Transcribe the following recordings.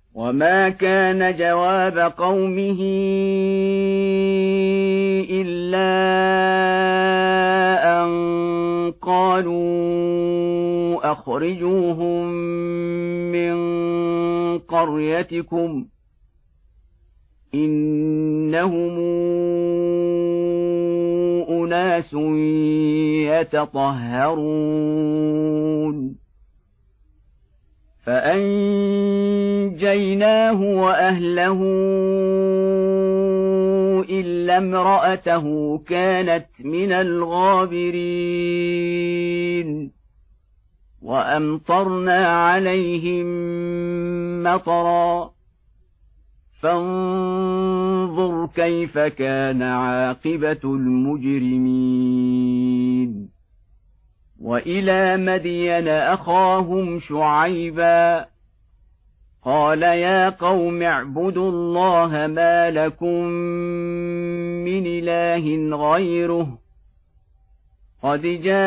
وما كان جواب قومه إلا أن قالوا أخرجوهم من قريتكم إنهم أناس يتطهرون فأنجيناه وأهله إلا امرأته كانت من الغابرين وأمطرنا عليهم مطرا فانظر كيف كان عاقبة المجرمين وإلى مدين أخاهم شعيبا قال يا قوم اعبدوا الله ما لكم من إله غيره قد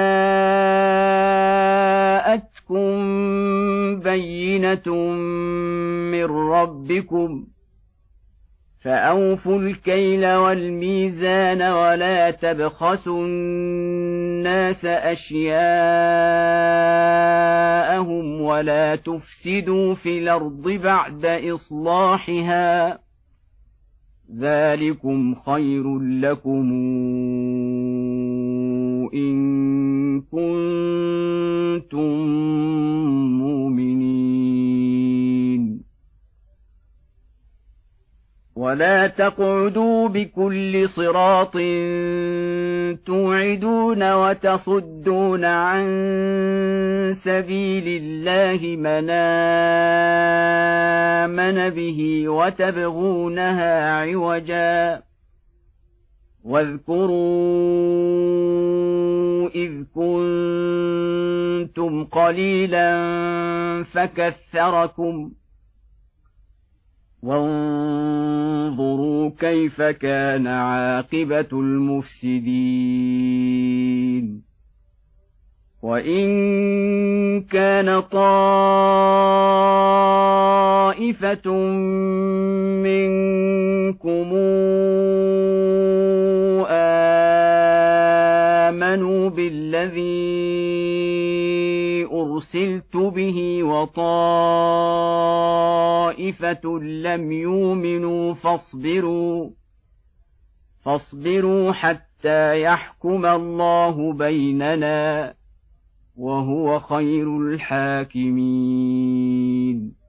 جاءتكم بينة من ربكم فأوفوا الكيل والميزان ولا تبخسوا الناس أشياءهم ولا تفسدوا في الأرض بعد إصلاحها ذلكم خير لكم إن كنتم مؤمنين ولا تقعدوا بكل صراط توعدون وتصدون عن سبيل الله من آمن به وتبغونها عوجا واذكروا إذ كنتم قليلا فكثركم وانظروا كيف كان عاقبة المفسدين وإن كان طائفة منكم آمنوا بالذي أرسلت به وطائفة لم يؤمنوا فاصبروا حتى يحكم الله بيننا وهو خير الحاكمين